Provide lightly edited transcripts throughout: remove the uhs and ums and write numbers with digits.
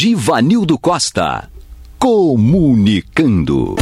Givanildo Costa. Comunicando.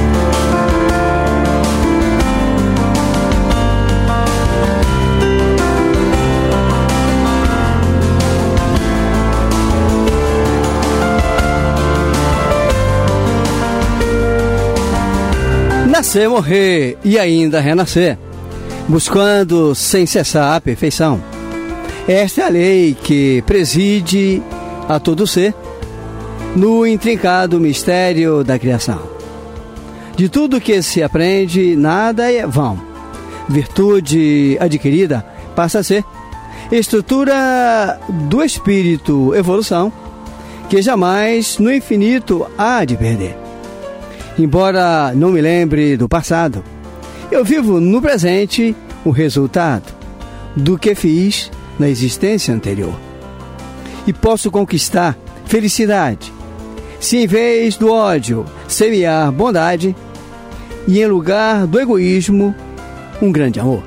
Nascer, morrer e ainda renascer, buscando sem cessar a perfeição. Esta é a lei que preside a todo ser no intrincado mistério da criação. De tudo que se aprende, nada é vão. Virtude adquirida passa a ser estrutura do espírito, evolução, que jamais no infinito há de perder. Embora não me lembre do passado, eu vivo no presente o resultado do que fiz na existência anterior. E posso conquistar felicidade se em vez do ódio semear bondade e em lugar do egoísmo um grande amor.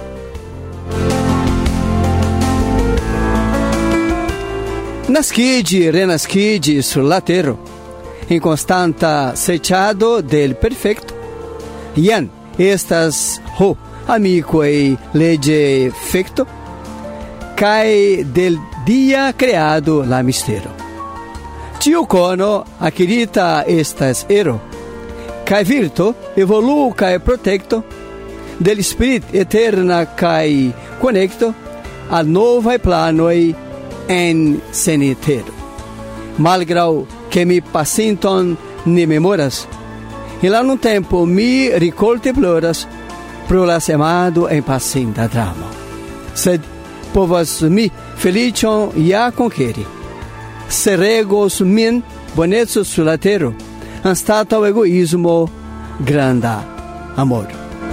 Nascidi, renascidi sul latero, in constanta secado del perfecto. Ian estas ho amico e legge fecto, cae del dia creado la mistero. Tiu cono acquirita estas ero, cae virto evolu cae protecto, del spirit eterna cae connecto, a novae planoi en senitero. Malgrau que mi pacinton ne memoras, e lá no tempo mi ricolte ploras, pro la semado en pacinta drama. Sed povas mi felicion ja conqueri, se regos min bonezzo sulatero, anstataŭ egoismo granda amor.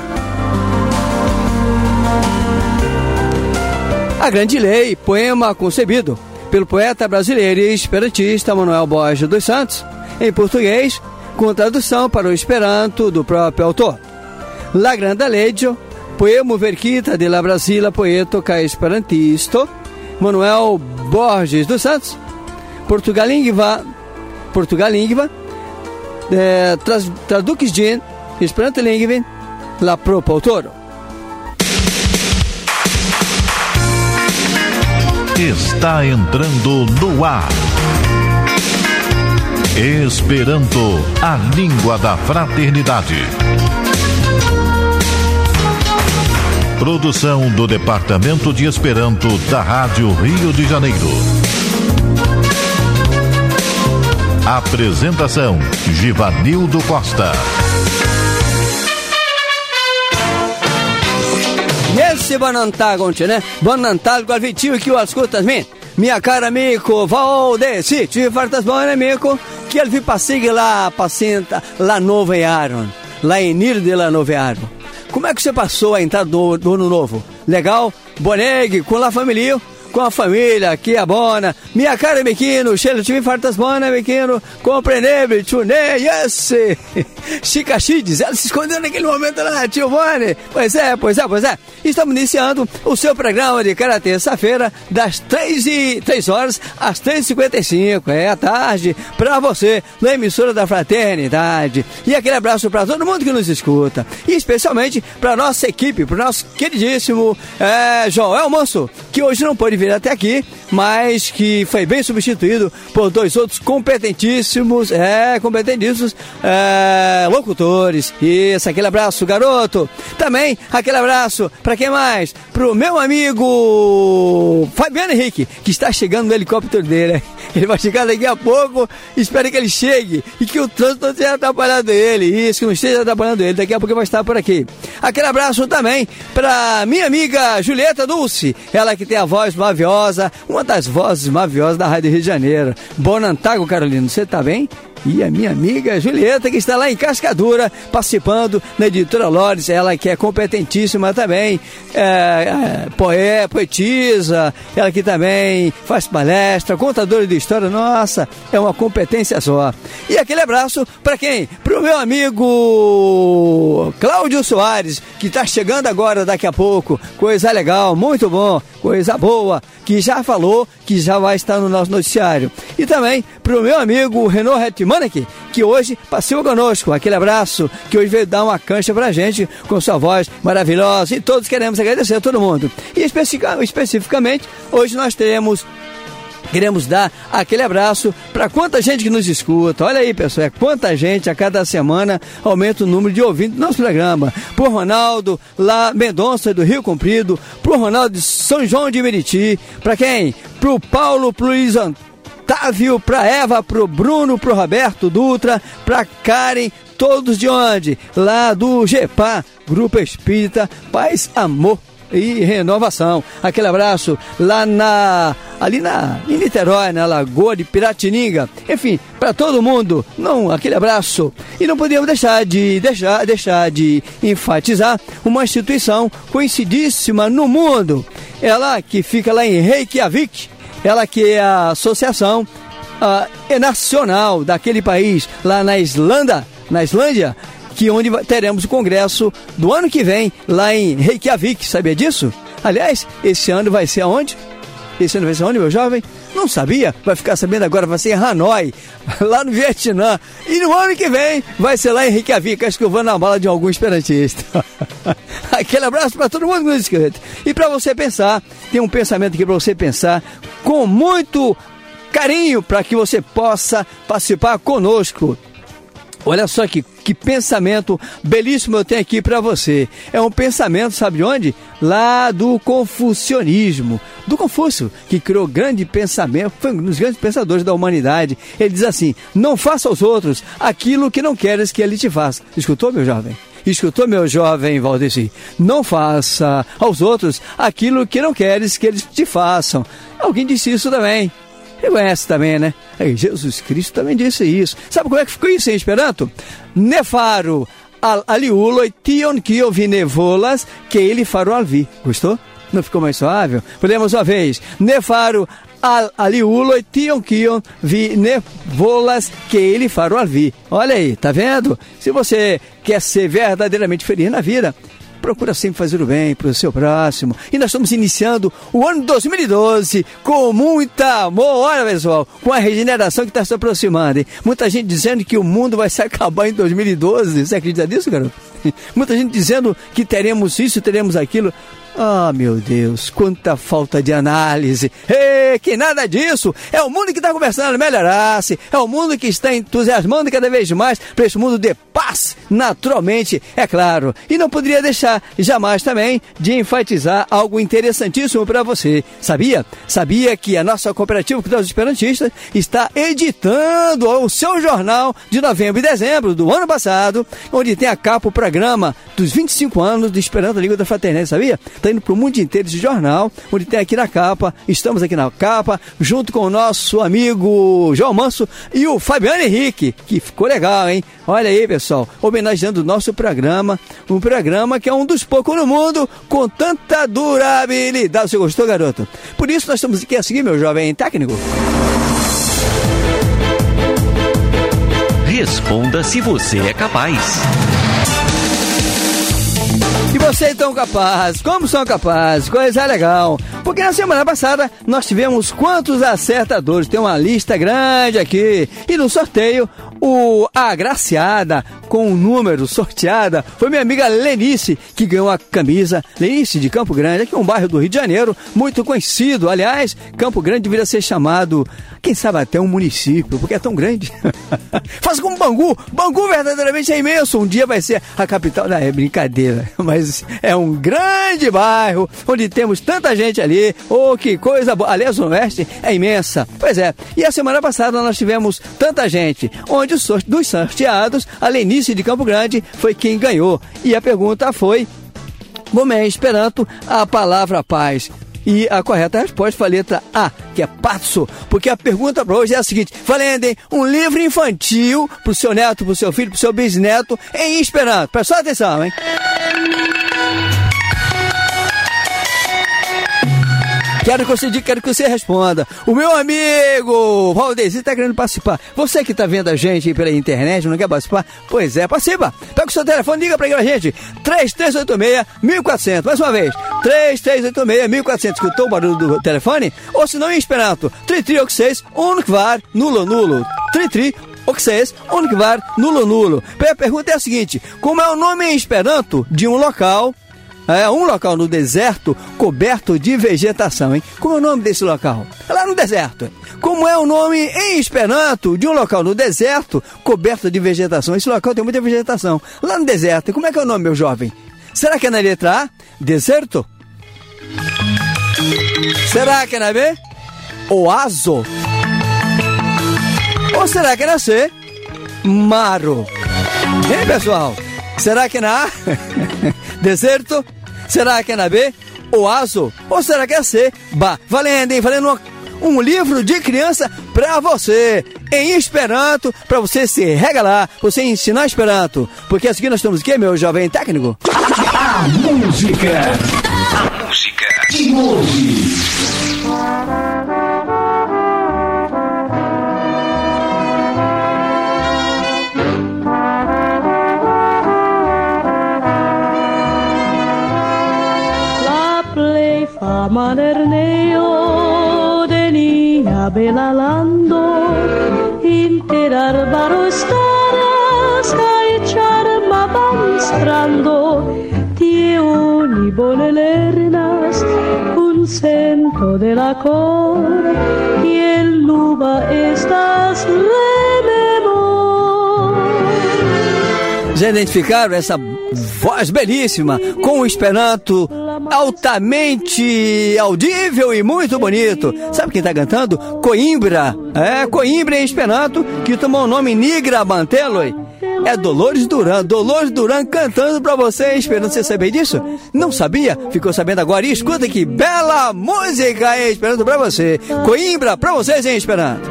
A Grande Lei, poema concebido pelo poeta brasileiro e esperantista Manuel Borges dos Santos, em português, com tradução para o esperanto do próprio autor. La Grande Legio, poema verquita de la Brasila poeto ca esperantisto Manuel Borges dos Santos, Portugalingva, traducis gin, esperanto lingve, la propria autoro. Está entrando no ar. Esperanto, a língua da fraternidade. Produção do Departamento de Esperanto da Rádio Rio de Janeiro. Apresentação: Givanildo Costa. Esse Bonantal, né? Bonantal, qual vitiu que o ascoltas me? Minha cara amico, Valdeci, te fartas bom, amico, que ele vi passegue lá, pacienta, lá Nova Aaron, lá em Nir de la Nova Aaron. Como é que você passou a entrada do ano novo? Legal? Bonegue, com a família? Com a família, que é bona. Minha cara, Mequino, cheiro de fartas bona, Mequino, compreendeu, tchune, yes. Chicachides, ela se escondeu naquele momento lá, tio Boni. Pois é. Estamos iniciando o seu programa de cada terça-feira, das 3 horas às 3h55, à tarde, pra você, na emissora da Fraternidade. E aquele abraço pra todo mundo que nos escuta. E especialmente pra nossa equipe, pro nosso queridíssimo Joel Manso, que hoje não pôde vir até aqui, mas que foi bem substituído por dois outros competentíssimos locutores. Isso, aquele abraço, garoto. Também aquele abraço para quem mais? Pro meu amigo Fabiano Henrique, que está chegando no helicóptero dele. Ele vai chegar daqui a pouco, espero que ele chegue e que o trânsito não esteja atrapalhando ele. Isso, que não esteja atrapalhando ele, daqui a pouco vai estar por aqui. Aquele abraço também para minha amiga Julieta Dulce, ela que tem a voz maviosa, uma das vozes maviosas da Rádio Rio de Janeiro. Bonantago, Carolina, você tá bem? e a minha amiga Julieta, que está lá em Cascadura, participando na Editora Lores, ela que é competentíssima também, poetisa, ela que também faz palestra, contadora de história, nossa, é uma competência só. E aquele abraço para quem? Para o meu amigo Cláudio Soares, que está chegando agora daqui a pouco, coisa legal, muito bom, coisa boa, que já falou que já vai estar no nosso noticiário. E também para o meu amigo Renaud Hetmanek, que hoje passou conosco. Aquele abraço, que hoje veio dar uma cancha pra gente com sua voz maravilhosa, e todos queremos agradecer a todo mundo. E especificamente, hoje nós queremos dar aquele abraço para quanta gente que nos escuta. Olha aí, pessoal, quanta gente a cada semana aumenta o número de ouvintes do nosso programa. Pro Ronaldo, lá Mendonça do Rio Comprido, pro Ronaldo de São João de Meriti, para quem? Pro Paulo, pro Luiz Otávio, pra Eva, pro Bruno, pro Roberto Dutra, pra Karen, todos de onde? Lá do GEPA, Grupo Espírita Paz, Amor e Renovação. Aquele abraço lá em Niterói, na Lagoa de Piratininga. Enfim, para todo mundo, aquele abraço. E não podemos deixar de enfatizar uma instituição conhecidíssima no mundo. Ela que fica lá em Reykjavik, ela que é a associação nacional daquele país, lá na Islândia, onde teremos o congresso do ano que vem, lá em Reykjavik, sabia disso? Aliás, esse ano vai ser aonde? Meu jovem? Não sabia? Vai ficar sabendo agora, vai ser em Hanoi, lá no Vietnã. E no ano que vem vai ser lá em Reykjavik, acho que eu vou na bala de algum esperantista. Aquele abraço para todo mundo que nos escuta. E para você pensar, tem um pensamento aqui para você pensar com muito carinho, para que você possa participar conosco. Olha só que pensamento belíssimo eu tenho aqui para você. É um pensamento, sabe de onde? Lá do confucionismo. Do Confúcio, que criou grande pensamento, foi um dos grandes pensadores da humanidade. Ele diz assim: não faça aos outros aquilo que não queres que ele te faça. Escutou, meu jovem? Escutou, meu jovem Valdeci? Não faça aos outros aquilo que não queres que eles te façam. Alguém disse isso também. Reconhece também, né? Jesus Cristo também disse isso. Sabe como é que ficou isso em Esperanto? Nefaro aliuloi tion kio vinevolas que ele farou alvi. Gostou? Não ficou mais suave? Podemos uma vez. Nefaro aliuloi tion kio vinevolas que ele farou alvi. Olha aí, tá vendo? Se você quer ser verdadeiramente feliz na vida, procura sempre fazer o bem para o seu próximo. E nós estamos iniciando o ano 2012 com muita amor. Olha, pessoal, com a regeneração que está se aproximando, hein? Muita gente dizendo que o mundo vai se acabar em 2012. Você acredita nisso, garoto? Muita gente dizendo que teremos isso, teremos aquilo. Ah, meu Deus, quanta falta de análise. Que nada disso. É o mundo que está começando a melhorar-se. É o mundo que está entusiasmando cada vez mais para esse mundo de paz, naturalmente, é claro. E não poderia deixar jamais também de enfatizar algo interessantíssimo para você. Sabia? Sabia que a nossa cooperativa dos Esperantistas está editando o seu jornal de novembro e dezembro do ano passado, onde tem a capa o programa dos 25 anos do Esperanto Língua da Fraternidade, sabia? Está indo para o mundo inteiro esse jornal, onde tem aqui na capa, estamos aqui na capa, junto com o nosso amigo João Manso e o Fabiano Henrique, que ficou legal, hein? Olha aí, pessoal, homenageando o nosso programa, um programa que é um dos poucos no mundo com tanta durabilidade. Você gostou, garoto? Por isso nós estamos aqui a seguir, meu jovem técnico. Responda se você é capaz. E vocês estão capazes? Como são capazes? Coisa legal. Porque na semana passada nós tivemos quantos acertadores? Tem uma lista grande aqui. E no sorteio, a agraciada com o número sorteada foi minha amiga Lenice, que ganhou a camisa. Lenice de Campo Grande, aqui é um bairro do Rio de Janeiro, muito conhecido. Aliás, Campo Grande deveria ser chamado, quem sabe até um município, porque é tão grande. Faz como Bangu. Bangu verdadeiramente é imenso. Um dia vai ser a capital. Não, é brincadeira, mas é um grande bairro, onde temos tanta gente ali. Oh, que coisa boa. Aliás, o Oeste é imensa. Pois é. E a semana passada nós tivemos tanta gente, onde dos sorteados, a Lenice de Campo Grande foi quem ganhou. E a pergunta foi: como é em Esperanto a palavra paz? E a correta resposta foi a letra A, que é patso, porque a pergunta para hoje é a seguinte: valendo um livro infantil pro seu neto, pro seu filho, pro seu bisneto em Esperanto. Presta atenção, hein? Quero que você responda. O meu amigo Valdeci está querendo participar. Você que está vendo a gente pela internet, não quer participar? Pois é, participa. Pega o seu telefone, liga para a gente. 3386-1400. Mais uma vez. 3386-1400. Escutou o barulho do telefone? Ou se não, em Esperanto. Tri-tri-oxês, unkvar, nulo-nulo. Tri-tri-oxês, unkvar, nulo-nulo. A pergunta é a seguinte: como é o nome em Esperanto de um local no deserto coberto de vegetação, hein? Como é o nome desse local? É lá no deserto, hein? Como é o nome em Esperanto de um local no deserto coberto de vegetação? Esse local tem muita vegetação. Lá no deserto, como é que é o nome, meu jovem? Será que é na letra A? Deserto? Será que é na B? Oaso? Ou será que é na C? Maro? Hein, pessoal? Será que é na A? Deserto? Será que é na B? Oaso? Ou será que é C? Valendo, hein? Valendo um livro de criança pra você, em Esperanto, pra você se regalar, você ensinar Esperanto. Porque assim nós estamos aqui, meu jovem técnico. A música de hoje. Manerneo de niña belalando, interarbaro staras, caicharma mostrando, tie unibole lernas, un cento de la cor, y el luba estas rememor. Já identificaram essa voz belíssima com o Esperanto altamente audível e muito bonito? Sabe quem tá cantando? Coimbra. Coimbra em Esperanto, que tomou o nome Nigra Manteloi. É Dolores Duran. Dolores Duran cantando pra você em Esperanto. Você sabia disso? Não sabia? Ficou sabendo agora? E escuta que bela música em Esperanto pra você. Coimbra pra vocês em Esperanto.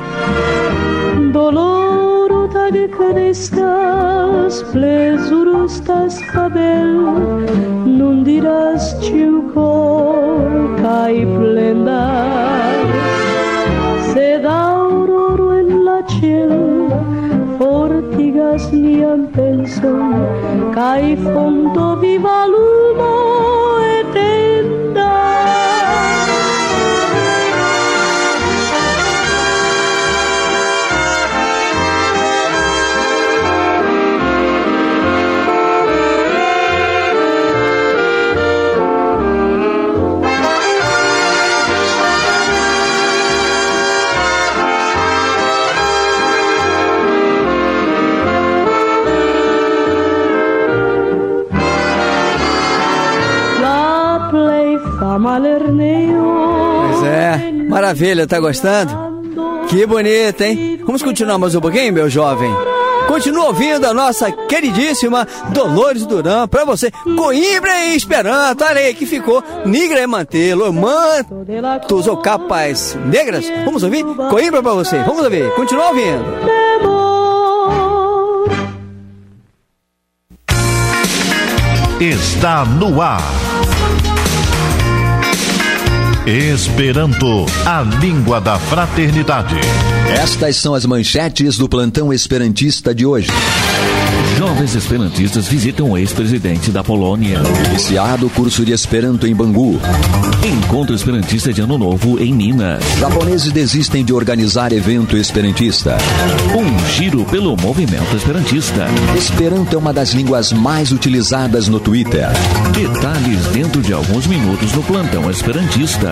de crestas, plesurustas cabel, nun dirás ciuco, cai plendar, sed auroro en la ciel, fortigas nian penson, cai fonto viva lumo etenda. Pois é, maravilha, tá gostando? Que bonito, hein? Vamos continuar mais um pouquinho, meu jovem? Continua ouvindo a nossa queridíssima Dolores Duran pra você. Coimbra em Esperanto, olha aí que ficou Nigra e Mantelo, mantos ou capas negras. Vamos ouvir? Coimbra pra você, vamos ouvir, continua ouvindo. Está no ar. Esperanto, a língua da fraternidade. Estas são as manchetes do plantão esperantista de hoje. Jovens esperantistas visitam o ex-presidente da Polônia. Iniciado o curso de Esperanto em Bangu. Encontro esperantista de Ano Novo em Minas. Japoneses desistem de organizar evento esperantista. Um giro pelo movimento esperantista. Esperanto é uma das línguas mais utilizadas no Twitter. Detalhes dentro de alguns minutos no plantão esperantista.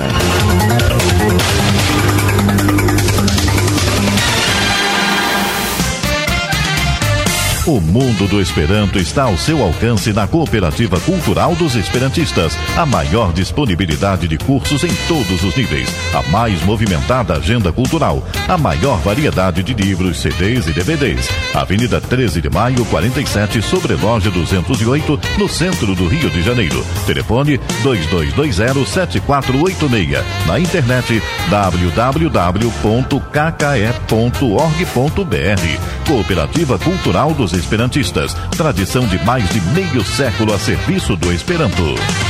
O mundo do Esperanto está ao seu alcance na Cooperativa Cultural dos Esperantistas. A maior disponibilidade de cursos em todos os níveis. A mais movimentada agenda cultural. A maior variedade de livros, CDs e DVDs. Avenida 13 de Maio, 47, sobre Loja 208, no centro do Rio de Janeiro. Telefone 2220-7486. Na internet www.kke.org.br. Cooperativa Cultural dos Esperantistas. Tradição de mais de meio século a serviço do Esperanto.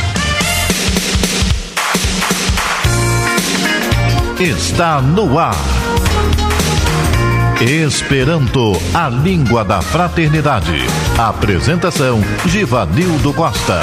Está no ar. Esperanto, a língua da fraternidade. Apresentação: Givanildo Costa.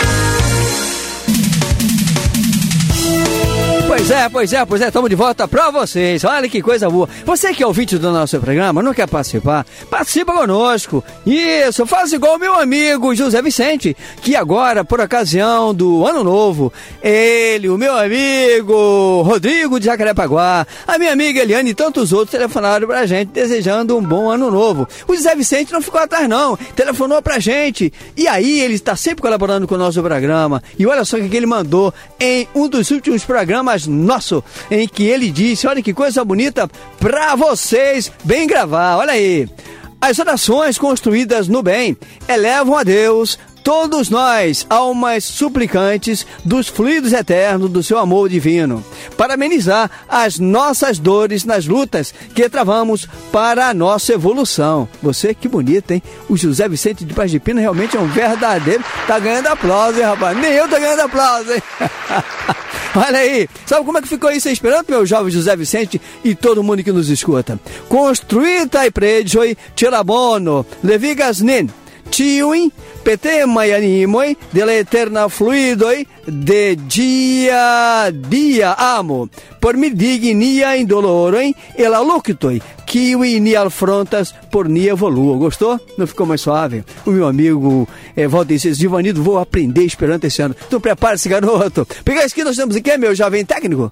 Pois é, estamos de volta pra vocês. Olha que coisa boa. Você que é ouvinte do nosso programa, não quer participar? Participa conosco. Isso, faz igual o meu amigo José Vicente, que agora, por ocasião do Ano Novo, ele, o meu amigo Rodrigo de Jacarepaguá, a minha amiga Eliane e tantos outros telefonaram pra gente desejando um bom Ano Novo. O José Vicente não ficou atrás não, telefonou pra gente. E aí ele está sempre colaborando com o nosso programa. E olha só o que ele mandou em um dos últimos programas nosso, em que ele disse, olha que coisa bonita pra vocês, bem gravar, olha aí. As orações construídas no bem elevam a Deus todos nós, almas suplicantes dos fluidos eternos do seu amor divino, para amenizar as nossas dores nas lutas que travamos para a nossa evolução. Você, que bonito, hein? O José Vicente de Paz de Pina realmente é um verdadeiro, tá ganhando aplauso, hein, rapaz? Nem eu tô ganhando aplauso, hein? Olha aí, sabe como é que ficou isso esperando, meu jovem José Vicente e todo mundo que nos escuta? Construita e predioi, tirabono, levigas nin, tiuin, petema e animoi, de la eterna fluidoi, de dia a dia amo, por me dignia indolorem, e la luctoi, kiwi ni alfrontas, por ni evoluo. Gostou? Não ficou mais suave? O meu amigo Valdeci Givanildo, vou aprender esperando esse ano. Então prepare-se, garoto. Pegar isso aqui, nós temos aqui, meu jovem técnico.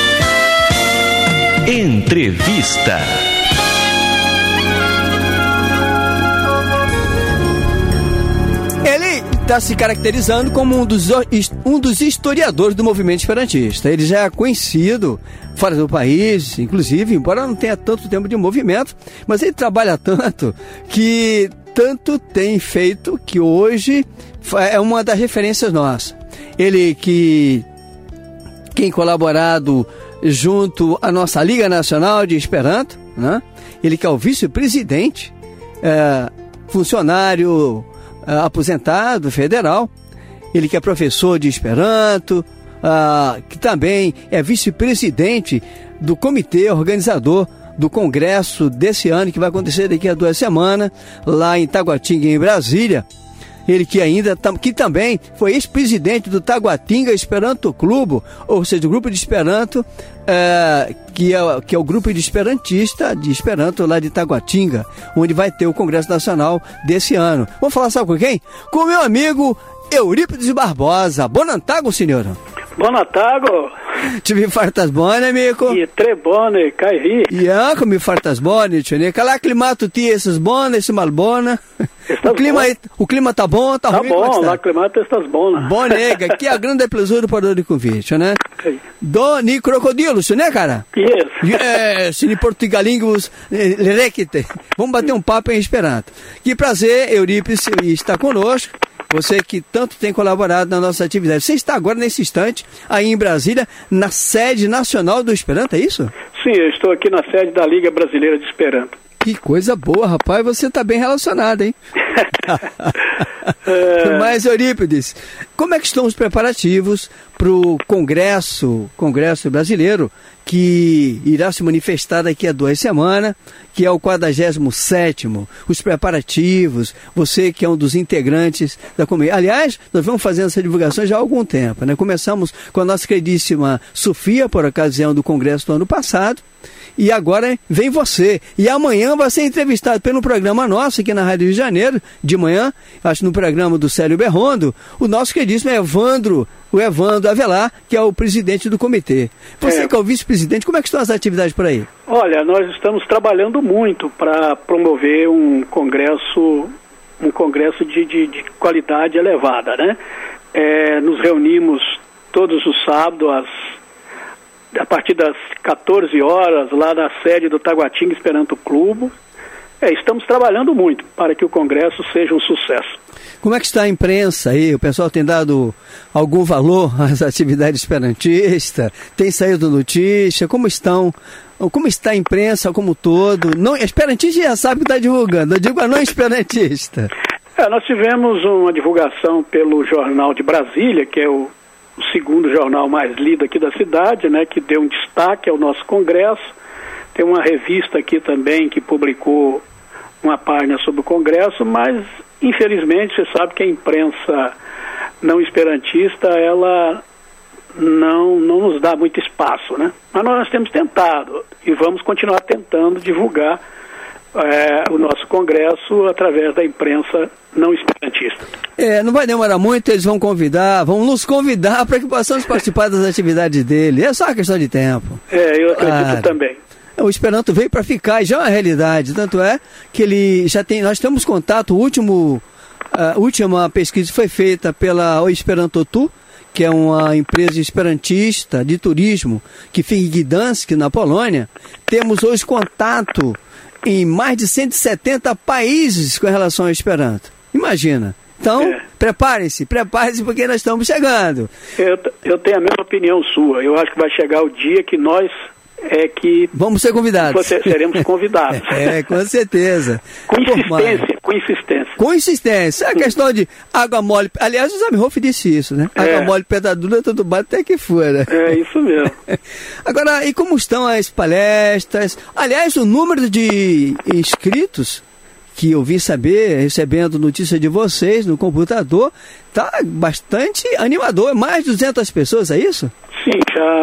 Entrevista. Ele está se caracterizando como um dos historiadores do movimento esperantista. Ele já é conhecido fora do país, inclusive, embora não tenha tanto tempo de movimento, mas ele trabalha tanto que tanto tem feito que hoje é uma das referências nossas. Ele que tem colaborado junto à nossa Liga Nacional de Esperanto, né? Ele que é o vice-presidente, funcionário aposentado federal, ele que é professor de Esperanto, que também é vice-presidente do comitê organizador do congresso desse ano, que vai acontecer daqui a 2 semanas, lá em Taguatinga, em Brasília. Ele que também foi ex-presidente do Taguatinga Esperanto Clube, ou seja, o grupo de Esperanto, que é o grupo de esperantista de Esperanto lá de Taguatinga, onde vai ter o Congresso Nacional desse ano. Vamos falar, sabe com quem? Com o meu amigo Eurípides Barbosa. Bonantago, senhor. Bonantago. Tive fartas bone, amico. E tre bone, caivi. E anche mi fartas bone, tchone. Calá climato ti esses bone, esse malbona. O clima tá bom, tá ruim? Tá bom, lá climato estas bona. Bonega, que a grande pleasure para o convite, né? Okay. Doni crocodilos, né, cara? Yes. Em portugalingos, lerekite. Vamos bater um papo em Esperanto. Que prazer, Eurípides, estar conosco. Você que tanto tem colaborado na nossa atividade. Você está agora, nesse instante, aí em Brasília, na sede nacional do Esperanto, é isso? Sim, eu estou aqui na sede da Liga Brasileira de Esperanto. Que coisa boa, rapaz. Você está bem relacionado, hein? Mas, Eurípides, como é que estão os preparativos para o Congresso Brasileiro, que irá se manifestar daqui a 2 semanas, que é o 47º, os preparativos, você que é um dos integrantes da comunidade. Aliás, nós vamos fazendo essa divulgação já há algum tempo, né? Começamos com a nossa queridíssima Sofia, por ocasião do Congresso do ano passado, e agora vem você. E amanhã vai ser entrevistado pelo programa nosso aqui na Rádio Rio de Janeiro, de manhã, acho no programa do Célio Berrondo, o nosso queridíssimo Evandro, o Evandro Avelar, que é o presidente do comitê. Você que é o vice-presidente, como é que estão as atividades por aí? Olha, nós estamos trabalhando muito para promover um congresso de qualidade elevada, né? Nos reunimos todos os sábados a partir das 14 horas lá na sede do Taguatinga Esperanto Clube. Estamos trabalhando muito para que o congresso seja um sucesso. Como é que está a imprensa aí? O pessoal tem dado algum valor às atividades esperantistas? Tem saído notícia? Como está a imprensa como um todo? Não, esperantista já sabe que está divulgando, eu digo a não esperantista. Nós tivemos uma divulgação pelo Jornal de Brasília, que é o segundo jornal mais lido aqui da cidade, né, que deu um destaque ao nosso congresso. Tem uma revista aqui também que publicou uma página sobre o congresso, mas infelizmente você sabe que a imprensa não esperantista, ela não nos dá muito espaço, né? Mas nós temos tentado e vamos continuar tentando divulgar o nosso congresso através da imprensa não esperantista. Não vai demorar muito, eles vão nos convidar para que possamos participar das atividades dele. É só uma questão de tempo. Eu acredito também. O Esperanto veio para ficar e já é uma realidade, tanto é que ele já tem, nós temos contato, a última pesquisa foi feita pela O Esperantotu, que é uma empresa esperantista de turismo que fica em Gdansk, na Polônia. Temos hoje contato em mais de 170 países com relação ao Esperanto. Imagina. Então, prepare-se porque nós estamos chegando. Eu tenho a mesma opinião sua. Eu acho que vai chegar o dia que nós vamos ser convidados. Seremos convidados. Com certeza. Com insistência. É a questão de água mole. Aliás, o Zamenhof disse isso, né? Água mole, pedra dura, tudo bate até que fora. Isso mesmo. Agora, e como estão as palestras? Aliás, o número de inscritos que eu vim saber, recebendo notícia de vocês no computador, está bastante animador. Mais de 200 pessoas, é isso? Sim,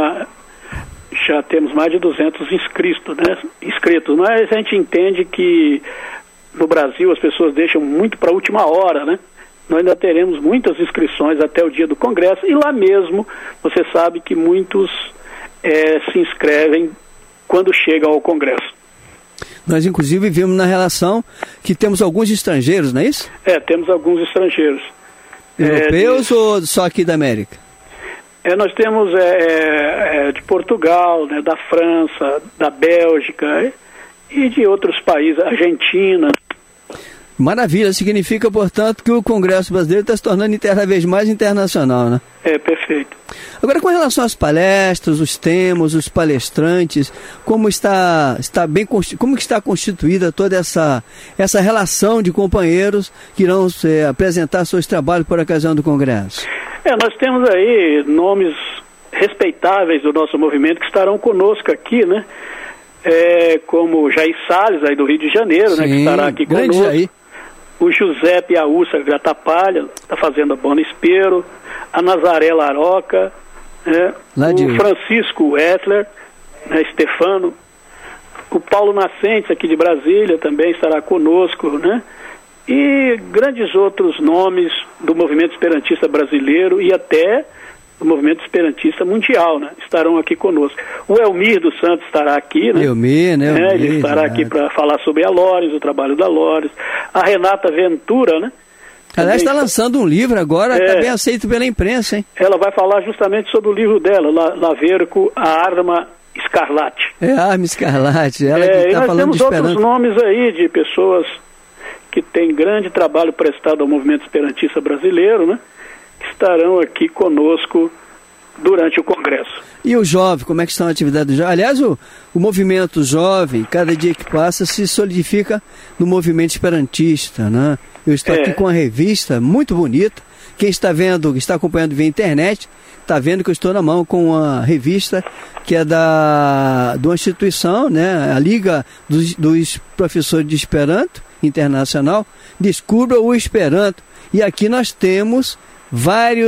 já temos mais de 200 inscritos, né? Mas a gente entende que no Brasil as pessoas deixam muito para a última hora, né? Nós ainda teremos muitas inscrições até o dia do congresso e lá mesmo você sabe que muitos se inscrevem quando chegam ao congresso. Nós inclusive vimos na relação que temos alguns estrangeiros, não é isso? Temos alguns estrangeiros. Europeus ou só aqui da América? Nós temos de Portugal, né, da França, da Bélgica e de outros países, Argentina. Maravilha, significa, portanto, que o Congresso Brasileiro está se tornando cada vez mais internacional, né? Perfeito. Agora, com relação às palestras, os temas, os palestrantes, como está constituída toda essa relação de companheiros que irão apresentar seus trabalhos por ocasião do Congresso? Nós temos aí nomes respeitáveis do nosso movimento que estarão conosco aqui, né? Como Jair Salles, aí do Rio de Janeiro, sim, né? Que estará aqui conosco. Jair. O Giuseppe Aússa Gratapalha, da Fazenda Bona Espero, a Nazaré Laroca, o Francisco Ettler, Stefano, o Paulo Nascentes, aqui de Brasília, também estará conosco, né? E grandes outros nomes do movimento esperantista brasileiro e até do movimento esperantista mundial, né? Estarão aqui conosco. O Elmir dos Santos estará aqui, né? Elmir, né? Ele estará aqui para falar sobre a Lores, o trabalho da Lores. A Renata Ventura, né? Aliás, está lançando um livro agora, está bem aceito pela imprensa, hein? Ela vai falar justamente sobre o livro dela, Laverco, a Arma Escarlate. A Arma Escarlate, ela que está falando de esperanto. Nós temos outros nomes aí de pessoas que têm grande trabalho prestado ao movimento esperantista brasileiro, né? Que estarão aqui conosco durante o Congresso. E o jovem, como é que estão as atividades do jovem? Aliás, o movimento jovem, cada dia que passa, se solidifica no movimento esperantista, né? Eu estou aqui com uma revista muito bonita. Quem está vendo, está acompanhando via internet, está vendo que eu estou na mão com uma revista que é de uma instituição, né? A Liga dos Professores de Esperanto Internacional. Descubra o Esperanto. E aqui nós temos vários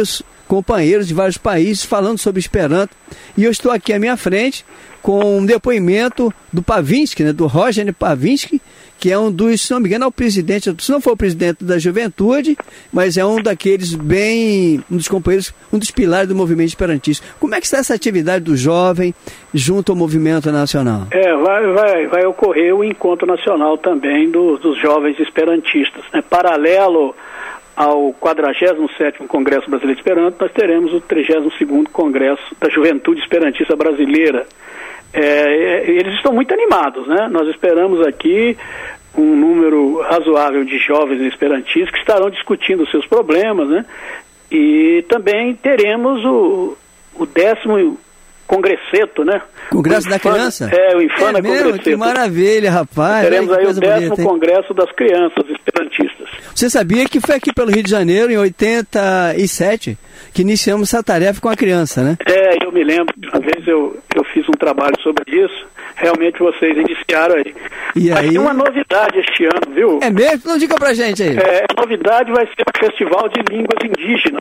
companheiros de vários países falando sobre Esperanto. E eu estou aqui à minha frente com um depoimento do Pavinsky, né, do Roger Pavinsky, que é um dos, se não me engano, é o presidente, se não for o presidente da juventude, mas é um daqueles um dos companheiros, um dos pilares do movimento esperantista. Como é que está essa atividade do jovem junto ao movimento nacional? Vai ocorrer o encontro nacional também dos jovens esperantistas, né? Paralelo ao 47º Congresso Brasileiro de Esperanto, nós teremos o 32º Congresso da Juventude Esperantista Brasileira. Eles estão muito animados, né? Nós esperamos aqui um número razoável de jovens esperantistas que estarão discutindo os seus problemas, né? E também teremos o 10º Congresseto, né? Congresso da Criança? O Infana Congresseto. Que maravilha, rapaz. Teremos aí o 10º Congresso das Crianças Esperantistas. Você sabia que foi aqui pelo Rio de Janeiro, em 87, que iniciamos essa tarefa com a criança, né? Eu me lembro, uma vez eu fiz um trabalho sobre isso, realmente vocês iniciaram aí. Mas tem uma novidade este ano, viu? É mesmo? Não diga pra gente aí. A novidade vai ser o Festival de Línguas Indígenas.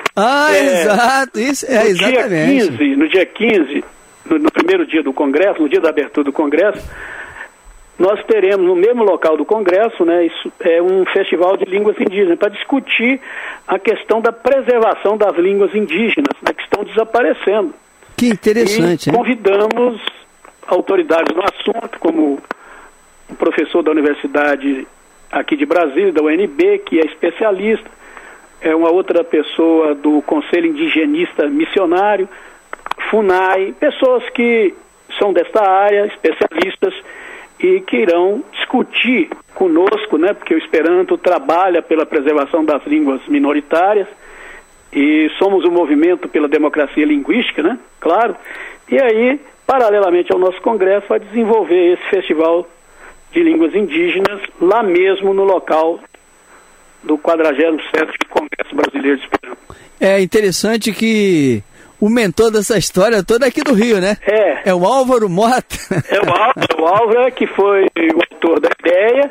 Exato, isso é exatamente. No dia 15, no primeiro dia do Congresso, no dia da abertura do Congresso, nós teremos no mesmo local do Congresso, né, isso é um festival de línguas indígenas, para discutir a questão da preservação das línguas indígenas, né, que estão desaparecendo. Que interessante, e convidamos autoridades no assunto, como um professor da Universidade aqui de Brasília, da UNB, que é especialista, uma outra pessoa do Conselho Indigenista Missionário, FUNAI, pessoas que são desta área, especialistas, e que irão discutir conosco, né, porque o Esperanto trabalha pela preservação das línguas minoritárias, e somos um movimento pela democracia linguística, né, claro, e aí, paralelamente ao nosso congresso, vai desenvolver esse festival de línguas indígenas, lá mesmo no local do 47º Congresso Brasileiro de Esperanto. É interessante que o mentor dessa história toda é aqui do Rio, né? É o Álvaro Mota. O Álvaro que foi o autor da ideia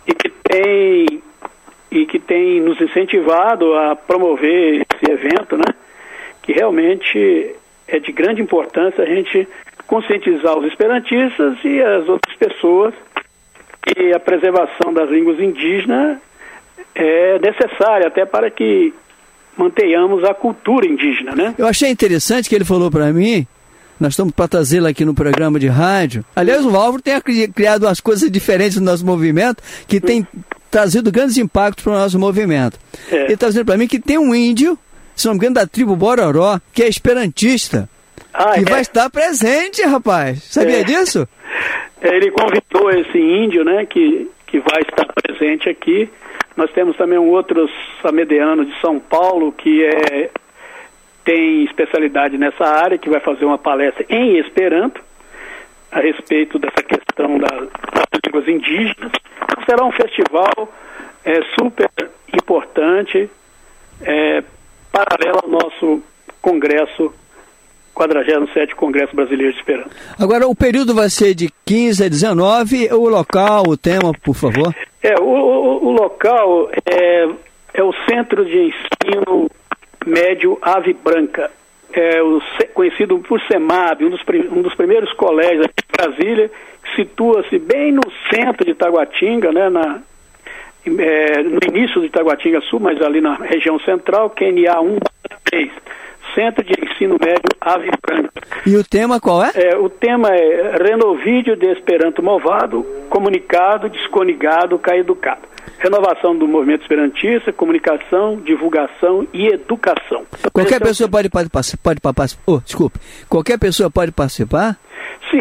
e que tem nos incentivado a promover esse evento, né? Que realmente é de grande importância a gente conscientizar os esperantistas e as outras pessoas que a preservação das línguas indígenas é necessária até para que mantenhamos a cultura indígena, né? Eu achei interessante que ele falou para mim, nós estamos para trazê-lo aqui no programa de rádio. Aliás, o Álvaro tem criado umas coisas diferentes no nosso movimento, que tem trazido grandes impactos para o nosso movimento. Ele está dizendo para mim que tem um índio, se não me engano, da tribo Bororó, que é esperantista, que vai estar presente, rapaz. Sabia disso? Ele convidou esse índio, né, que vai estar presente aqui. Nós temos também um outro samedeano de São Paulo que tem especialidade nessa área, que vai fazer uma palestra em Esperanto a respeito dessa questão das línguas indígenas. Será um festival super importante, paralelo ao nosso congresso, 47º Congresso Brasileiro de Esperanto. Agora, o período vai ser de 15 a 19, o local, o tema, por favor? O local é o Centro de Ensino Médio Ave Branca, conhecido por CEMAB, um dos primeiros colégios aqui de Brasília, que situa-se bem no centro de Taguatinga, né, no início de Taguatinga Sul, mas ali na região central, QNA 1-3. Centro de Ensino Médio Ave Branca. E o tema qual é? O tema é Renovídio de Esperanto Movado, Comunicado, Desconigado, Caeducado. Renovação do movimento esperantista, comunicação, divulgação e educação. Qualquer pessoa pode participar? Qualquer pessoa pode participar? Sim,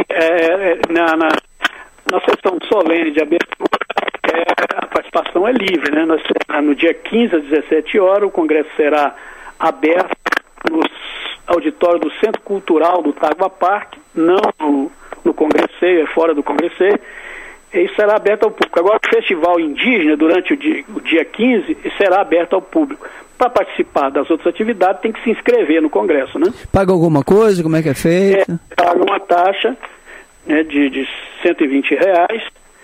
na sessão solene de abertura, a participação é livre, né? No dia 15 às 17 horas, o congresso será aberto no auditório do Centro Cultural do Tagua Parque, não no Congresseiro, fora do Congresseiro, e será aberto ao público. Agora, o festival indígena, durante o dia 15, será aberto ao público. Para participar das outras atividades, tem que se inscrever no Congresso, né? Paga alguma coisa? Como é que é feito? Paga uma taxa, né, de R$120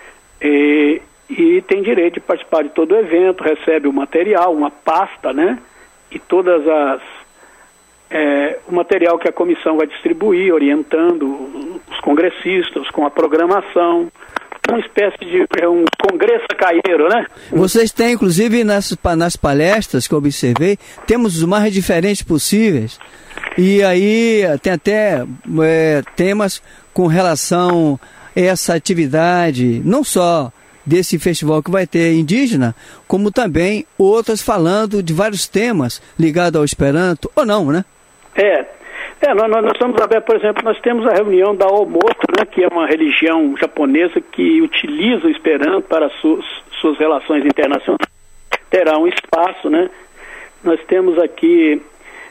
e tem direito de participar de todo o evento, recebe o material, uma pasta, né? E todas o material que a comissão vai distribuir, orientando os congressistas com a programação, uma espécie de um congresso caieiro, né? Vocês têm, inclusive, nas palestras que eu observei, temos os mais diferentes possíveis, e aí tem até temas com relação a essa atividade, não só desse festival que vai ter indígena, como também outras falando de vários temas ligados ao Esperanto, ou não, né? Nós estamos abertos, por exemplo, nós temos a reunião da Omoto, né, que é uma religião japonesa que utiliza o Esperanto para suas relações internacionais. Terá um espaço, né? Nós temos aqui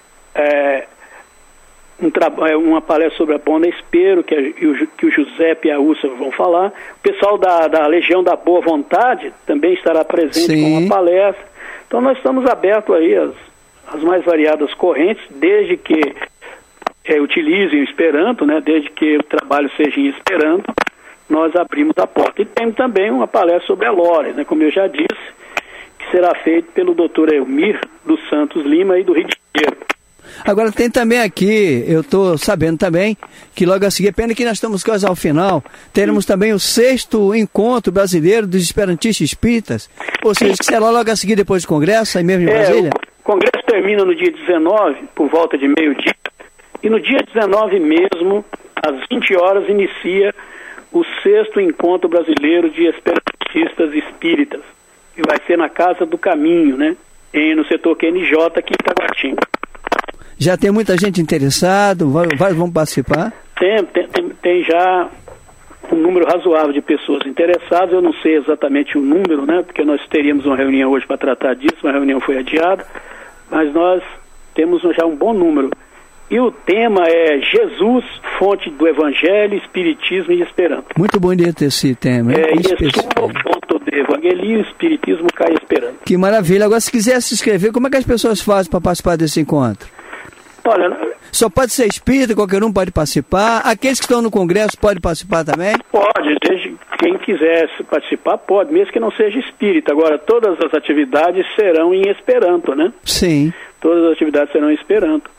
uma palestra sobre a Bona Espero, que o José e a Úrsula vão falar. O pessoal da Legião da Boa Vontade também estará presente. Sim. Com uma palestra. Então nós estamos abertos aí às mais variadas correntes, desde que utilizem o Esperanto, né, desde que o trabalho seja em Esperanto, nós abrimos a porta. E tem também uma palestra sobre a Lore, né, como eu já disse, que será feito pelo Dr. Elmir dos Santos Lima e do Rio de Janeiro. Agora tem também aqui, eu estou sabendo também, que logo a seguir, pena que nós estamos quase ao final, teremos também o 6º Encontro Brasileiro dos Esperantistas Espíritas, ou seja, que será logo a seguir depois do Congresso, aí mesmo em Brasília? O Congresso termina no dia 19, por volta de meio-dia, e no dia 19 mesmo, às 20 horas, inicia o 6º Encontro Brasileiro de Esperantistas Espíritas, que vai ser na Casa do Caminho, né, no setor QNJ aqui em Itaguatinga. Já tem muita gente interessada, vários vão participar? Tem já um número razoável de pessoas interessadas, eu não sei exatamente o número, né, porque nós teríamos uma reunião hoje para tratar disso, uma reunião foi adiada, mas nós temos já um bom número. E o tema é Jesus, fonte do Evangelho, Espiritismo e Esperanto. Muito bonito esse tema. Jesus, fonte do Evangelho, Espiritismo e Esperanto. Que maravilha. Agora, se quiser se inscrever, como é que as pessoas fazem para participar desse encontro? Olha, só pode ser espírita, qualquer um pode participar. Aqueles que estão no Congresso podem participar também? Pode, desde quem quiser participar pode, mesmo que não seja espírita. Agora, todas as atividades serão em Esperanto, né? Sim. Todas as atividades serão em Esperanto.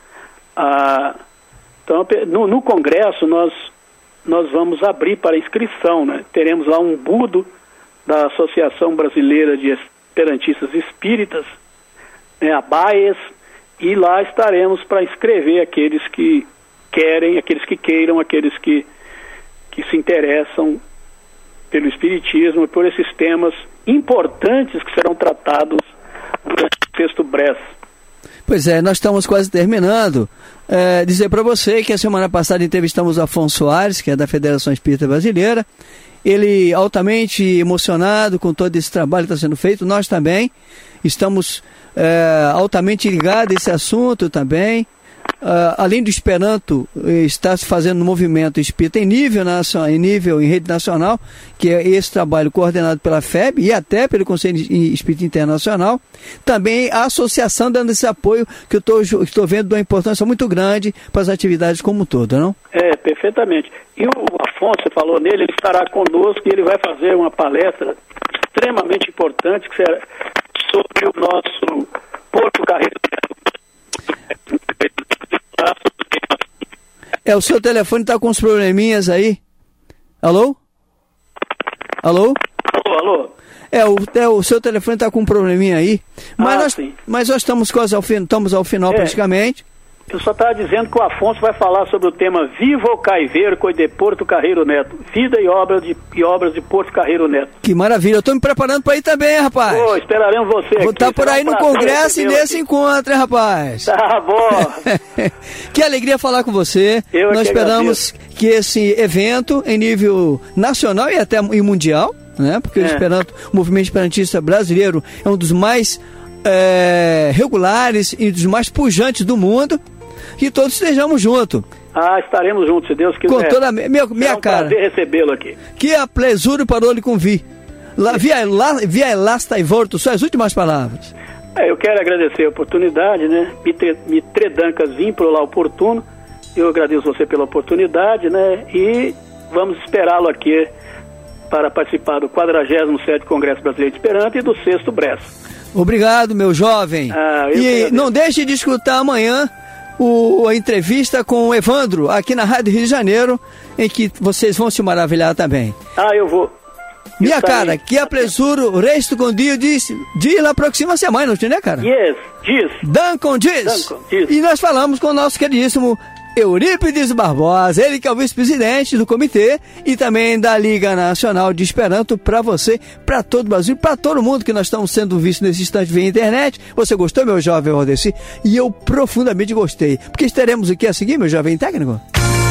Então, no Congresso nós vamos abrir para inscrição, né? Teremos lá um budo da Associação Brasileira de Esperantistas Espíritas, né, a BAES, e lá estaremos para inscrever aqueles que querem, aqueles que queiram, aqueles que se interessam pelo Espiritismo e por esses temas importantes que serão tratados durante o Sexto BRES. Pois é, nós estamos quase terminando. Dizer para você que a semana passada entrevistamos o Afonso Soares, que é da Federação Espírita Brasileira. Ele altamente emocionado com todo esse trabalho que está sendo feito. Nós também estamos altamente ligados a esse assunto também. Além do Esperanto, está se fazendo um movimento espírita em nível em rede nacional, que é esse trabalho coordenado pela FEB e até pelo Conselho Espírita Internacional. Também a associação dando esse apoio que eu estou vendo de uma importância muito grande para as atividades como um todo, não? Perfeitamente. E o Afonso, você falou nele, ele estará conosco e ele vai fazer uma palestra extremamente importante que será sobre o nosso Porto Carreiro. O seu telefone está com uns probleminhas aí. Alô? Alô? Alô? O seu telefone está com um probleminha aí. Mas nós estamos quase ao final praticamente. Eu só estava dizendo que o Afonso vai falar sobre o tema Viva o Caiveiro de Porto Carreiro Neto. Vida e obras de Porto Carreiro Neto. Que maravilha. Eu estou me preparando para ir também, rapaz. Esperaremos você aqui. Vou estar por aí no Congresso e nesse encontro, hein, rapaz? Tá bom. Que alegria falar com você. Nós esperamos que esse evento em nível nacional e até mundial, né? Porque o movimento esperantista brasileiro é um dos mais regulares e dos mais pujantes do mundo. Que todos estejamos juntos. Estaremos juntos, se Deus quiser. Com toda a minha cara. Prazer recebê-lo aqui. Que a plesura parou lhe convir. Via lasta e volto, só as últimas palavras. Eu quero agradecer a oportunidade, né? Me tredancas vim para o lá oportuno. Eu agradeço você pela oportunidade, né? E vamos esperá-lo aqui para participar do 47º Congresso Brasileiro de Esperanto e do 6º BRES. Obrigado, meu jovem. E não deixe de escutar amanhã a entrevista com o Evandro, aqui na Rádio Rio de Janeiro, em que vocês vão se maravilhar também. Eu vou. Minha cara, que apresuro, o resto com Dio diz na próxima semana, não tem, né, cara? Yes, diz. Duncan diz. E nós falamos com o nosso queridíssimo Eurípides Barbosa, ele que é o vice-presidente do comitê e também da Liga Nacional de Esperanto, para você, para todo o Brasil, para todo mundo que nós estamos sendo vistos nesse instante via internet. Você gostou, meu jovem Rodeci? E eu profundamente gostei, porque estaremos aqui a seguir, meu jovem técnico.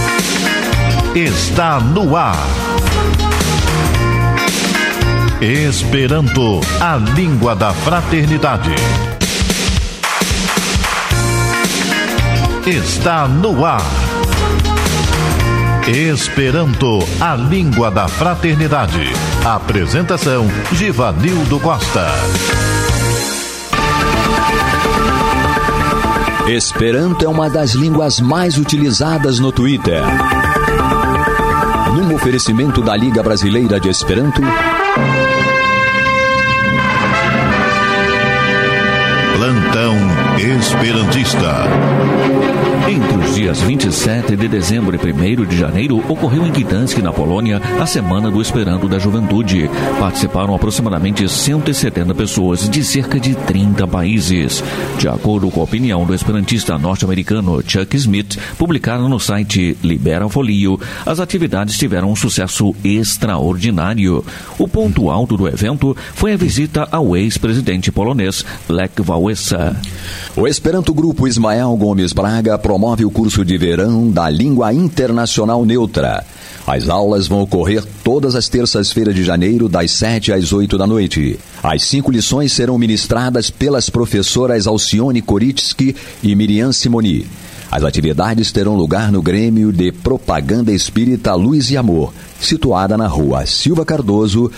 Está no ar. Esperanto, a língua da fraternidade. Está no ar. Esperanto, a língua da fraternidade. Apresentação: Givanildo Costa. Esperanto é uma das línguas mais utilizadas no Twitter. Num oferecimento da Liga Brasileira de Esperanto, Plantão Esperantista. Entre os dias 27 de dezembro e 1º de janeiro, ocorreu em Gdansk, na Polônia, a Semana do Esperanto da Juventude. Participaram aproximadamente 170 pessoas de cerca de 30 países. De acordo com a opinião do esperantista norte-americano Chuck Smith, publicado no site Libera Folio, as atividades tiveram um sucesso extraordinário. O ponto alto do evento foi a visita ao ex-presidente polonês Lech Wałęsa. O Esperanto Grupo Ismael Gomes Braga promove o curso de verão da Língua Internacional Neutra. As aulas vão ocorrer todas as terças-feiras de janeiro, das 7 às 8 da noite. As 5 lições serão ministradas pelas professoras Alcione Koritsky e Miriam Simoni. As atividades terão lugar no Grêmio de Propaganda Espírita Luz e Amor, situada na rua Silva Cardoso,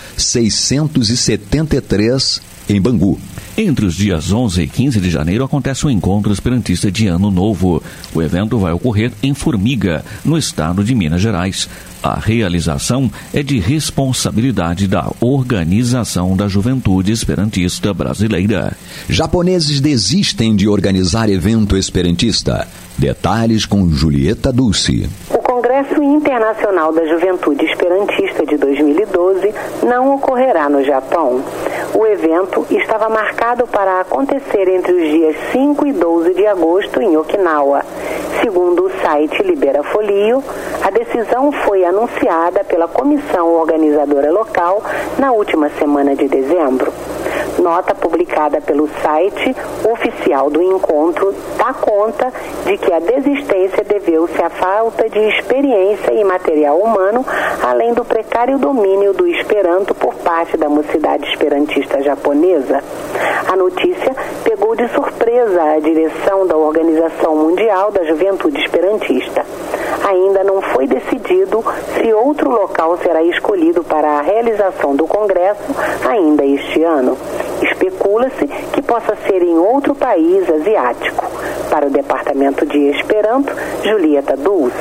673, em Bangu. Entre os dias 11 e 15 de janeiro acontece o Encontro Esperantista de Ano Novo. O evento vai ocorrer em Formiga, no estado de Minas Gerais. A realização é de responsabilidade da Organização da Juventude Esperantista Brasileira. Japoneses desistem de organizar evento esperantista. Detalhes com Julieta Dulce. O Congresso Internacional da Juventude Esperantista de 2012 não ocorrerá no Japão. O evento estava marcado para acontecer entre os dias 5 e 12 de agosto em Okinawa. Segundo o site Libera Folio, a decisão foi anunciada pela comissão organizadora local na última semana de dezembro. Nota publicada pelo site oficial do encontro dá conta de que a desistência deveu-se à falta de experiência e material humano, além do precário domínio do Esperanto por parte da mocidade esperantista japonesa. A notícia pegou de surpresa a direção da Organização Mundial da Juventude Esperantista. Ainda não foi decidido se outro local será escolhido para a realização do congresso ainda este ano. Especula-se que possa ser em outro país asiático. Para o Departamento de Esperanto, Julieta Dulce.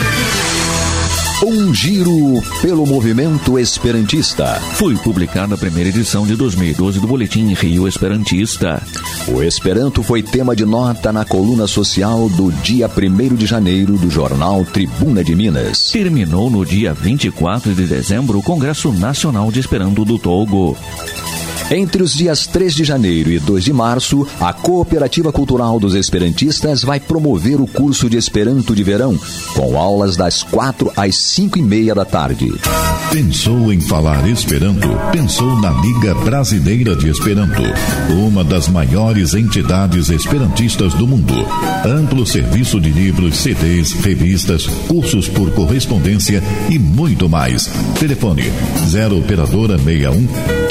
Um giro pelo movimento esperantista. Foi publicada a primeira edição de 2012 do Boletim Rio Esperantista. O Esperanto foi tema de nota na coluna social do dia 1º de janeiro do jornal Tribuna de Minas. Terminou no dia 24 de dezembro o Congresso Nacional de Esperanto do Togo. Entre os dias 3 de janeiro e 2 de março, a Cooperativa Cultural dos Esperantistas vai promover o curso de Esperanto de verão, com aulas das 4 às 5:30 da tarde. Pensou em falar Esperanto? Pensou na Liga Brasileira de Esperanto, uma das maiores entidades esperantistas do mundo. Amplo serviço de livros, CDs, revistas, cursos por correspondência e muito mais. Telefone 0 operadora 61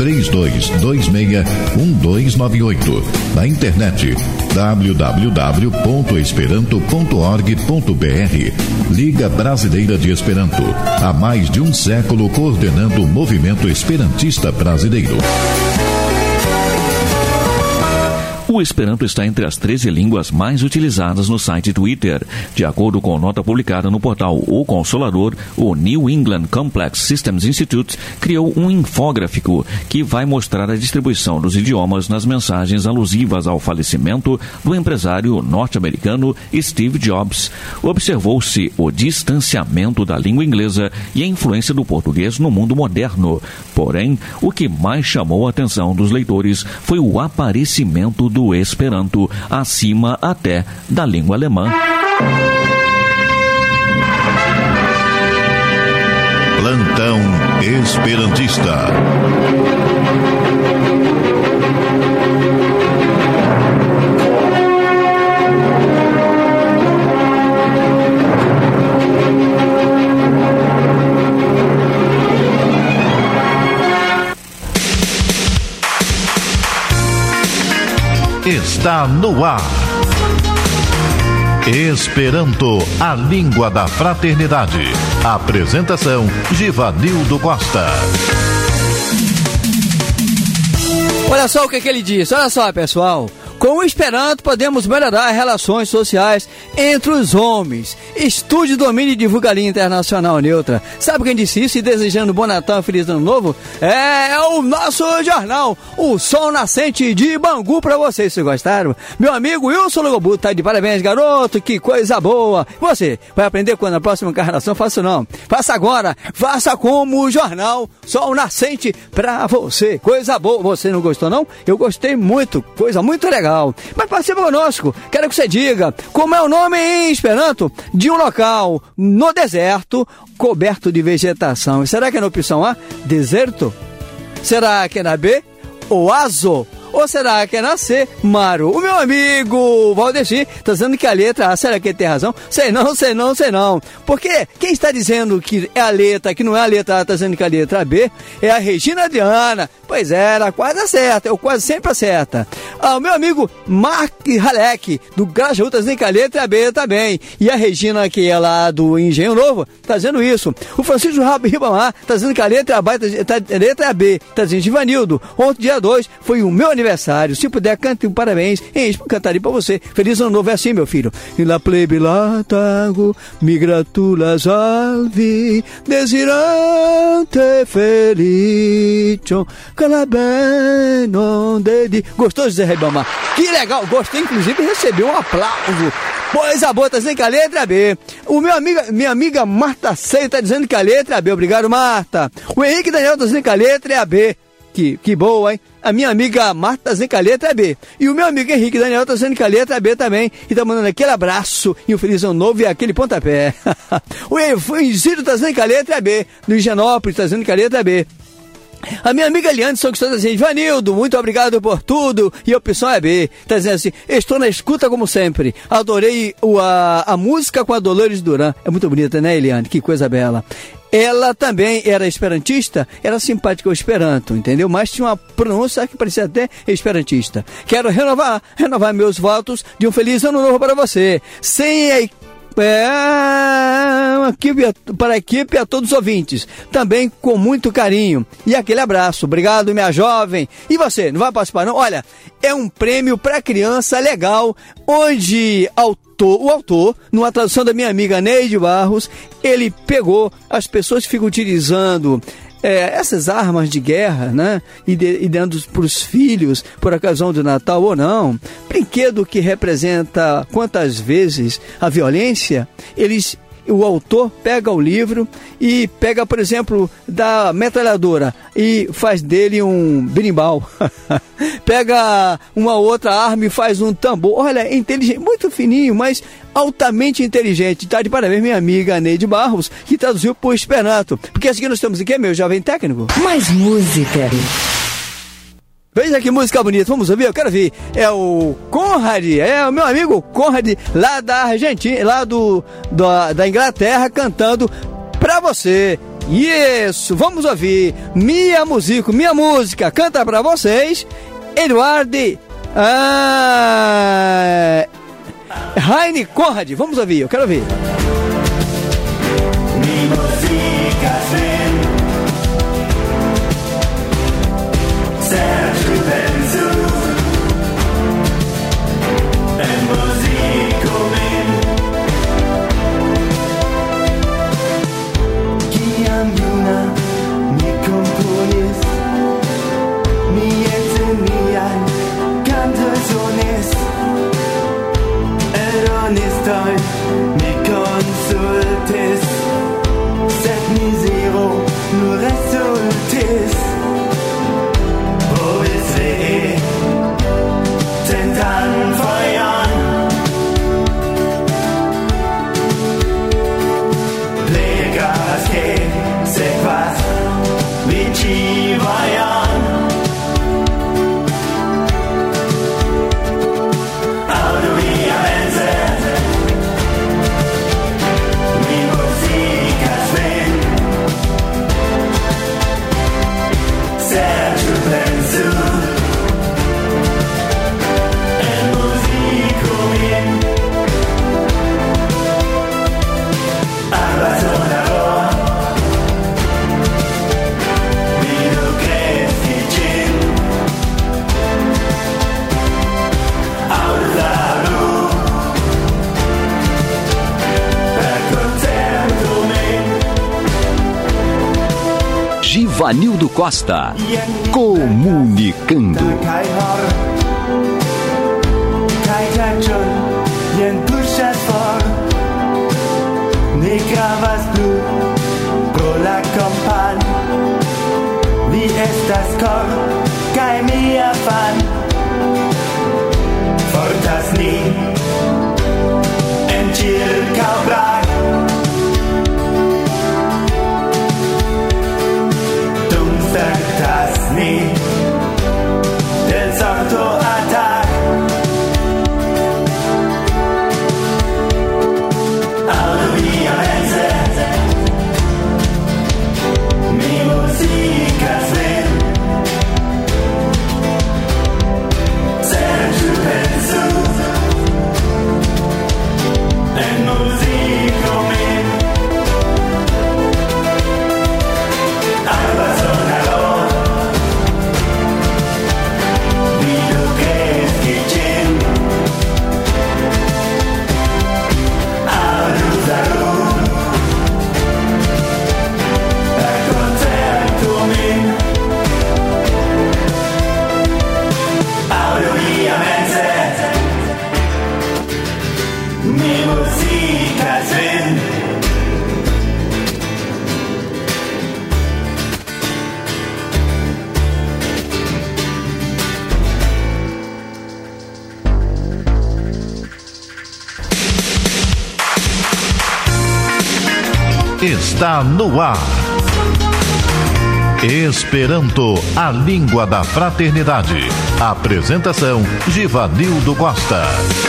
3226-1298. Na internet www.esperanto.org.br. Liga Brasileira de Esperanto. Há mais de um século coordenando o movimento esperantista brasileiro. O Esperanto está entre as 13 línguas mais utilizadas no site Twitter. De acordo com nota publicada no portal O Consolador, o New England Complex Systems Institute criou um infográfico que vai mostrar a distribuição dos idiomas nas mensagens alusivas ao falecimento do empresário norte-americano Steve Jobs. Observou-se o distanciamento da língua inglesa e a influência do português no mundo moderno. Porém, o que mais chamou a atenção dos leitores foi o aparecimento do Esperanto, acima até da língua alemã. Plantão Esperantista. Está no ar. Esperanto, a língua da fraternidade. Apresentação: Givanildo Costa. Olha só o que ele disse. Olha só, pessoal. Com o Esperanto podemos melhorar relações sociais entre os homens. Estude, domine e divulga a linha internacional neutra. Sabe quem disse isso e desejando bom Natal e feliz ano novo? É o nosso jornal, o Sol Nascente de Bangu, pra vocês. Vocês gostaram? Meu amigo Wilson Logobu tá de parabéns, garoto, que coisa boa. Você vai aprender quando na próxima encarnação? Faça não. Faça agora, faça como o jornal Sol Nascente pra você. Coisa boa. Você não gostou não? Eu gostei muito, coisa muito legal. Mas participe conosco, quero que você diga como é o nome em Esperanto de um local no deserto coberto de vegetação. Será que é na opção A, deserto? Será que é na B, oaso? Ou será que é na C, Maro? O meu amigo Valdeci está dizendo que a letra A, será que ele tem razão? Sei não. Porque quem está dizendo que é a letra, que não é a letra A, está dizendo que é a letra B, é a Regina Adriana. Pois é, ela quase acerta, eu quase sempre acerta. O meu amigo Mark Halleck, do Grajaú, está dizendo que a letra é a B também. E a Regina, que é lá do Engenho Novo, está dizendo isso. O Francisco Ribamar está dizendo que a letra é a B, está dizendo Givanildo. Ontem, dia 2, foi o meu aniversário. Se puder, cante um parabéns. Cantarei pra você. Feliz ano novo é assim, meu filho. E la plebe la tago, mi gratulas alvi, desirante felicio, calabeno dedi. Gostou, José Ribamar? Que legal. Gostei, inclusive, recebeu um aplauso. Coisa boa, tá dizendo que a letra é B. Minha amiga Marta Ceia tá dizendo que a letra é B. Obrigado, Marta. O Henrique Daniel tá dizendo que a letra é a B. Que boa, hein? A minha amiga Marta tá dizendo que a letra é B. E o meu amigo Henrique Daniel tá dizendo que a letra é B também. E tá mandando aquele abraço e um feliz ano novo e aquele pontapé. O Isidro tá dizendo que a letra é B. No Higienópolis tá dizendo que a letra é B. A minha amiga Eliane São Cristóvão tá dizendo: Vanildo, muito obrigado por tudo. E a opção é B. Tá dizendo assim: estou na escuta como sempre. Adorei a música com a Dolores Duran. É muito bonita, né, Eliane? Que coisa bela. Ela também era esperantista, era simpática ao Esperanto, entendeu? Mas tinha uma pronúncia que parecia até esperantista. Quero renovar meus votos de um feliz ano novo para você. Para a equipe e a todos os ouvintes, também com muito carinho. E aquele abraço. Obrigado, minha jovem. E você, não vai participar não? Olha, é um prêmio para criança legal, onde o autor, numa tradução da minha amiga Neide Barros, ele pegou as pessoas que ficam utilizando essas armas de guerra, né? E dando para os filhos, por ocasião do Natal ou não, brinquedo que representa quantas vezes a violência, o autor pega o livro e pega, por exemplo, da metralhadora e faz dele um berimbau. Pega uma outra arma e faz um tambor. Olha, é inteligente, muito fininho, mas altamente inteligente. Tá de parabéns, minha amiga Neide Barros, que traduziu por Esperanto. Porque assim que nós estamos aqui, meu jovem técnico. Mais música. Veja que música bonita, vamos ouvir? Eu quero ver. É o Conrad, o meu amigo Conrad, lá da Argentina, lá da Inglaterra, cantando pra você. Isso, vamos ouvir. Minha música, canta pra vocês, Eduardo Heine Conrad, vamos ouvir, eu quero ouvir. time mi consultis, sed misero nur resultis. Povis vei tentan foion, legas che sekvas vici voion. Givanildo Costa, comunicando. Del santo atac Audovia mense mi musica sven Sergiu pensu en musico men Albazonaro Está no ar. Esperanto, a língua da fraternidade. Apresentação: Givanildo Costa.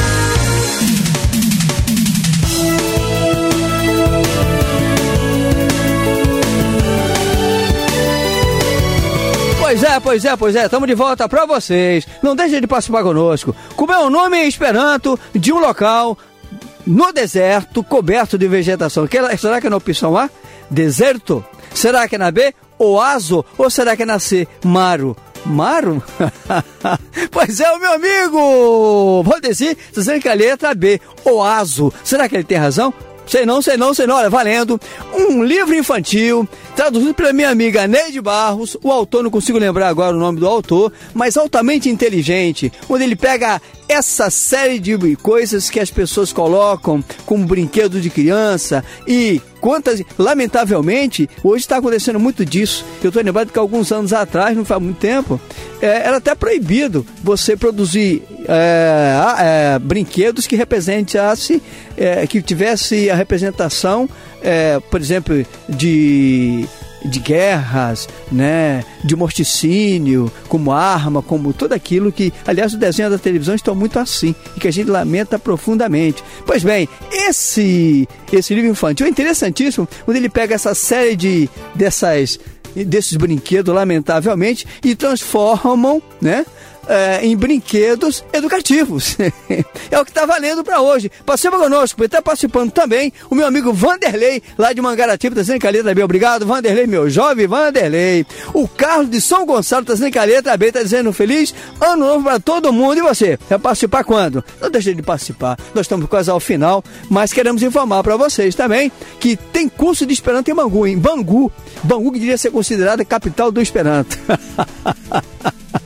Pois é, estamos de volta para vocês. Não deixe de participar conosco. Como é o nome em Esperanto de um local no deserto, coberto de vegetação? Será que é na opção A? Deserto? Será que é na B? Oaso? Ou será que é na C? Maro? Maro? Pois é, o meu amigo Valdeci, está dizendo que a letra B, Oaso. Será que ele tem razão? Sei não, olha, valendo. Um livro infantil, traduzido pela minha amiga Neide Barros. O autor, não consigo lembrar agora o nome do autor, mas altamente inteligente, onde ele pega essa série de coisas que as pessoas colocam como brinquedo de criança e quantas, lamentavelmente, hoje está acontecendo muito disso. Eu estou lembrado que alguns anos atrás, não faz muito tempo, era até proibido você produzir brinquedos que representasse, que tivesse a representação, por exemplo, de guerras, né, de morticínio, como arma, como tudo aquilo que, aliás, os desenhos da televisão estão muito assim, e que a gente lamenta profundamente. Pois bem, esse livro infantil é interessantíssimo, quando ele pega essa série desses brinquedos, lamentavelmente, e transformam, né, em brinquedos educativos. É o que está valendo para hoje. Participa conosco, está participando também o meu amigo Vanderlei, lá de Mangaratiba, está dizendo que a letra B. Obrigado, Vanderlei, meu jovem Vanderlei. O Carlos de São Gonçalo está dizendo que a letra B, está dizendo feliz ano novo para todo mundo. E você, vai participar quando? Não deixe de participar, nós estamos quase ao final, mas queremos informar para vocês também que tem curso de Esperanto em Bangu, em Bangu que deveria ser considerada a capital do Esperanto.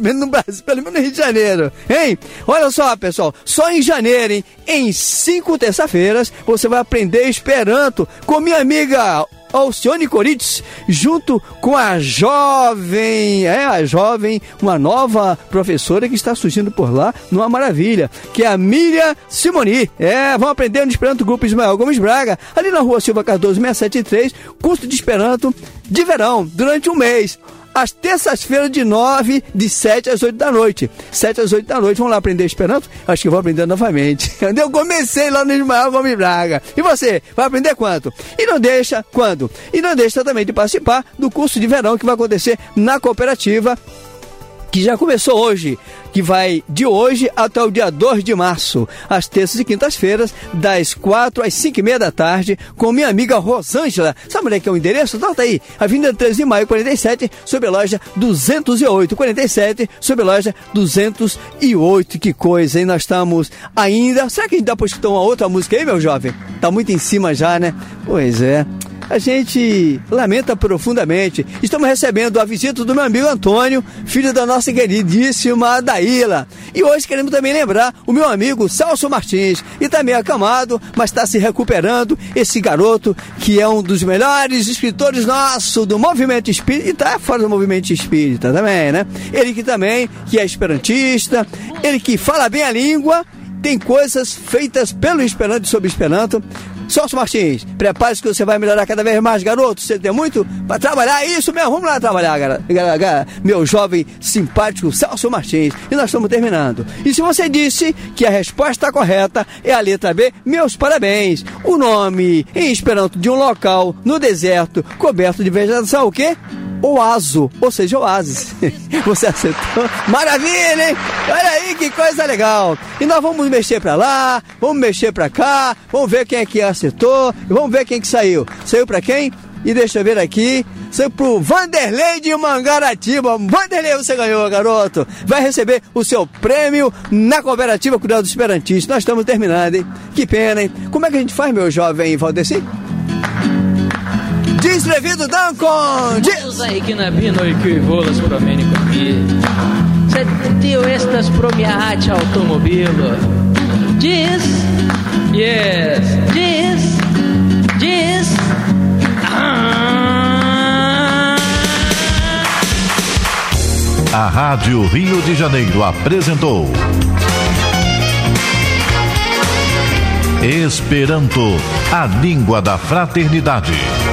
pelo menos no Brasil, pelo menos no Rio de Janeiro, hein? Olha só, pessoal, só em janeiro, hein? Em 5 terça-feiras, você vai aprender Esperanto com minha amiga Alcione Coritz, junto com a jovem, uma nova professora que está surgindo por lá, numa maravilha, que é a Miriam Simoni. Vamos aprender no Esperanto Grupo Ismael Gomes Braga, ali na rua Silva Cardoso 673, curso de Esperanto de verão, durante um mês. Às terças-feiras de 7 às 8 da noite. 7 às 8 da noite, vamos lá aprender Esperanto? Acho que vou aprender novamente. Eu comecei lá no Ismael Gomes Braga. E você, vai aprender quanto? E não deixa também de participar do curso de verão que vai acontecer na cooperativa, que já começou hoje, que vai de hoje até o dia 2 de março, às terças e quintas-feiras, das 4 às 5h30 da tarde, com minha amiga Rosângela. Sabe onde é que é o endereço? Tá aí, Avenida 13 de Maio, 47, sob a loja 208, 47, sob a loja 208. Que coisa, hein? Nós estamos ainda... Será que a gente dá pra escutar uma outra música aí, meu jovem? Tá muito em cima já, né? Pois é. A gente lamenta profundamente. Estamos recebendo a visita do meu amigo Antônio, filho da nossa queridíssima Adaíla. E hoje queremos também lembrar o meu amigo Celso Martins, e também acamado, mas está se recuperando, esse garoto que é um dos melhores escritores nossos do movimento espírita, e está fora do movimento espírita também, né? Ele que é esperantista, ele que fala bem a língua, tem coisas feitas pelo Esperanto e sobre Esperanto. Celso Martins, prepare-se que você vai melhorar cada vez mais, garoto. Você tem muito para trabalhar, isso mesmo, vamos lá trabalhar, meu jovem simpático Celso Martins. E nós estamos terminando. E se você disse que a resposta correta é a letra B, meus parabéns. O nome em Esperanto de um local no deserto coberto de vegetação, o quê? Oaso, ou seja, oásis. Você acertou? Maravilha, hein? Olha aí que coisa legal. E nós vamos mexer pra lá, vamos mexer pra cá, vamos ver quem é que acertou, e vamos ver quem que saiu. Saiu pra quem? E deixa eu ver aqui. Saiu pro Vanderlei de Mangaratiba. Vanderlei, você ganhou, garoto. Vai receber o seu prêmio na cooperativa Cuidado do Esperantista. Nós estamos terminando, hein? Que pena, hein? Como é que a gente faz, meu jovem Valdeci? Diz Levido Dancon! Diz aí que nabino e que volas promeni comigo. Tio estas promiate automobilo. Diz, yes, diz. A Rádio Rio de Janeiro apresentou Esperanto, a língua da fraternidade.